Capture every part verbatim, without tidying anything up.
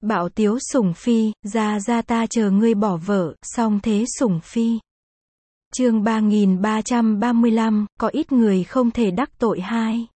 Bảo Tiếu Sủng Phi, ra ra ta chờ ngươi bỏ vợ, song thế Sủng Phi. Chương ba nghìn ba trăm ba mươi lăm, có ít người không thể đắc tội hai.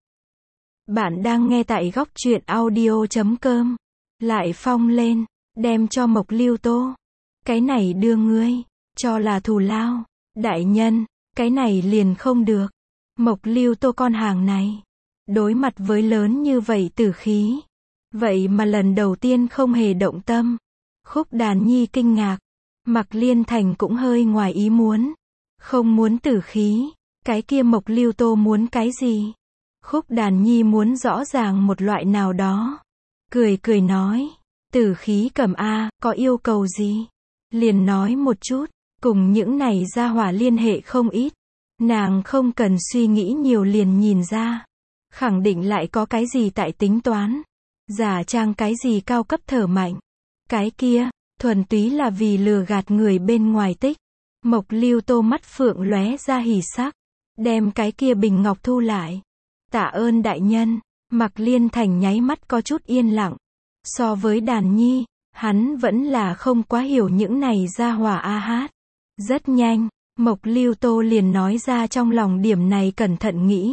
Bạn đang nghe tại góc truyện audio chấm com. Lại phong lên, đem cho Mộc Lưu Tô. Cái này đưa ngươi, cho là thù lao. Đại nhân, cái này liền không được. Mộc Lưu Tô con hàng này, đối mặt với lớn như vậy tử khí. Vậy mà lần đầu tiên không hề động tâm. Khúc Đàn Nhi kinh ngạc. Mạc Liên Thành cũng hơi ngoài ý muốn. Không muốn tử khí. Cái kia Mộc Lưu Tô muốn cái gì? Khúc Đàn Nhi muốn rõ ràng một loại nào đó. Cười cười nói. Tử khí cầm A, có yêu cầu gì? Liền nói một chút. Cùng những này gia hỏa liên hệ không ít. Nàng không cần suy nghĩ nhiều liền nhìn ra. Khẳng định lại có cái gì tại tính toán. Giả trang cái gì cao cấp thở mạnh. Cái kia, thuần túy là vì lừa gạt người bên ngoài tích. Mộc Lưu Tô mắt phượng lóe ra hỉ sắc. Đem cái kia bình ngọc thu lại. Tạ ơn đại nhân. Mạc Liên Thành nháy mắt có chút yên lặng. So với Đàn Nhi, hắn vẫn là không quá hiểu những này gia hỏa a hát. Rất nhanh, Mộc Lưu Tô liền nói ra trong lòng điểm này cẩn thận nghĩ.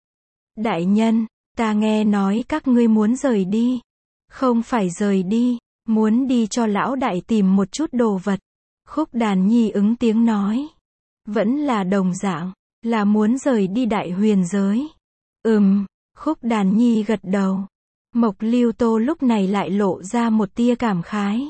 Đại nhân, ta nghe nói các ngươi muốn rời đi. Không phải rời đi, muốn đi cho lão đại tìm một chút đồ vật. Khúc Đàn Nhi ứng tiếng nói. Vẫn là đồng dạng, là muốn rời đi đại huyền giới. Ừm, Khúc Đàn Nhi gật đầu. Mộc Lưu Tô lúc này lại lộ ra một tia cảm khái.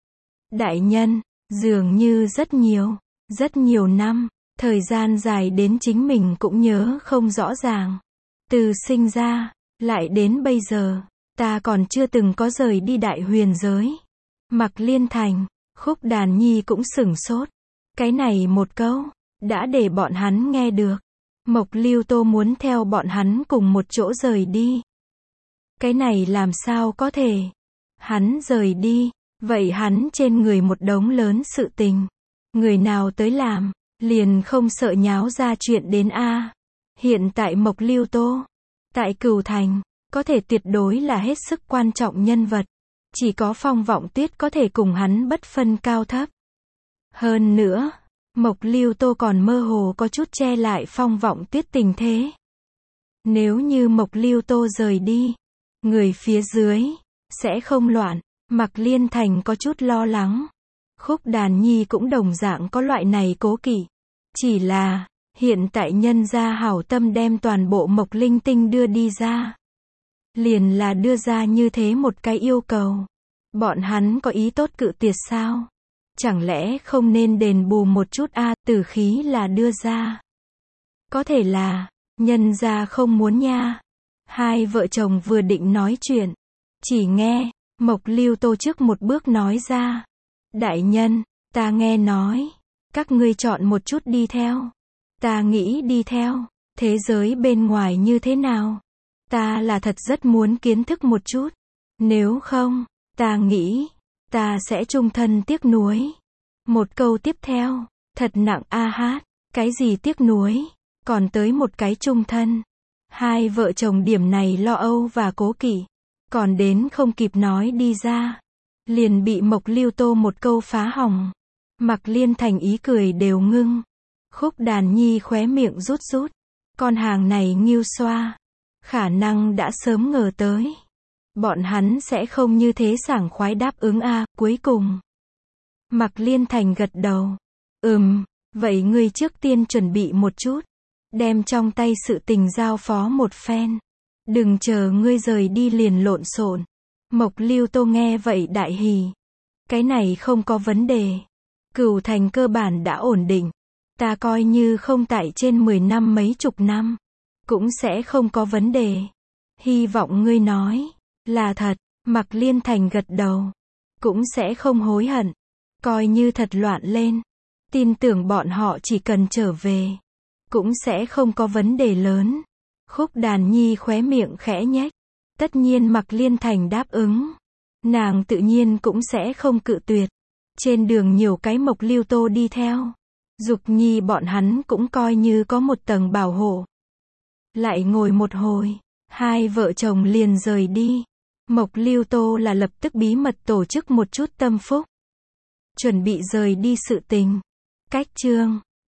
Đại nhân, dường như rất nhiều, rất nhiều năm, thời gian dài đến chính mình cũng nhớ không rõ ràng. Từ sinh ra, lại đến bây giờ, ta còn chưa từng có rời đi đại huyền giới. Mạc Liên Thành, Khúc Đàn Nhi cũng sửng sốt. Cái này một câu, đã để bọn hắn nghe được. Mộc Lưu Tô muốn theo bọn hắn cùng một chỗ rời đi. Cái này làm sao có thể? Hắn rời đi, vậy hắn trên người một đống lớn sự tình. Người nào tới làm, liền không sợ nháo ra chuyện đến a. Hiện tại Mộc Lưu Tô, tại Cửu Thành, có thể tuyệt đối là hết sức quan trọng nhân vật. Chỉ có Phong Vọng Tuyết có thể cùng hắn bất phân cao thấp. Hơn nữa, Mộc Lưu Tô còn mơ hồ có chút che lại Phong Vọng Tuyết tình thế. Nếu như Mộc Lưu Tô rời đi, người phía dưới sẽ không loạn. Mạc Liên Thành có chút lo lắng. Khúc Đàn Nhi cũng đồng dạng có loại này cố kỵ. Chỉ là, hiện tại nhân gia hảo tâm đem toàn bộ Mộc Linh Tinh đưa đi ra. Liền là đưa ra như thế một cái yêu cầu. Bọn hắn có ý tốt cự tuyệt sao? Chẳng lẽ không nên đền bù một chút a, à, tử khí là đưa ra. Có thể là, nhân gia không muốn nha. Hai vợ chồng vừa định nói chuyện. Chỉ nghe, Mộc Lưu Tô trước một bước nói ra. Đại nhân, ta nghe nói, các ngươi chọn một chút đi theo. Ta nghĩ đi theo, thế giới bên ngoài như thế nào? Ta là thật rất muốn kiến thức một chút. Nếu không, ta nghĩ, ta sẽ chung thân tiếc nuối. Một câu tiếp theo, thật nặng a hát, cái gì tiếc nuối, còn tới một cái chung thân. Hai vợ chồng điểm này lo âu và cố kỵ, còn đến không kịp nói đi ra. Liền bị Mộc Lưu Tô một câu phá hỏng. Mạc Liên Thành ý cười đều ngưng. Khúc Đàn Nhi khóe miệng rút rút. Con hàng này nghiêu xoa. Khả năng đã sớm ngờ tới. Bọn hắn sẽ không như thế sảng khoái đáp ứng a, cuối cùng. Mạc Liên Thành gật đầu. Ừm, vậy ngươi trước tiên chuẩn bị một chút. Đem trong tay sự tình giao phó một phen. Đừng chờ ngươi rời đi liền lộn xộn. Mộc Lưu Tô nghe vậy đại hỉ. Cái này không có vấn đề. Cửu Thành cơ bản đã ổn định. Ta coi như không tại trên mười năm mấy chục năm. Cũng sẽ không có vấn đề. Hy vọng ngươi nói là thật. Mạc Liên Thành gật đầu. Cũng sẽ không hối hận. Coi như thật loạn lên. Tin tưởng bọn họ chỉ cần trở về. Cũng sẽ không có vấn đề lớn. Khúc Đàn Nhi khóe miệng khẽ nhếch. Tất nhiên Mạc Liên Thành đáp ứng. Nàng tự nhiên cũng sẽ không cự tuyệt. Trên đường nhiều cái Mộc Lưu Tô đi theo. Dục Nhi bọn hắn cũng coi như có một tầng bảo hộ. Lại ngồi một hồi, hai vợ chồng liền rời đi. Mộc Lưu Tô là lập tức bí mật tổ chức một chút tâm phúc. Chuẩn bị rời đi sự tình. Cách chương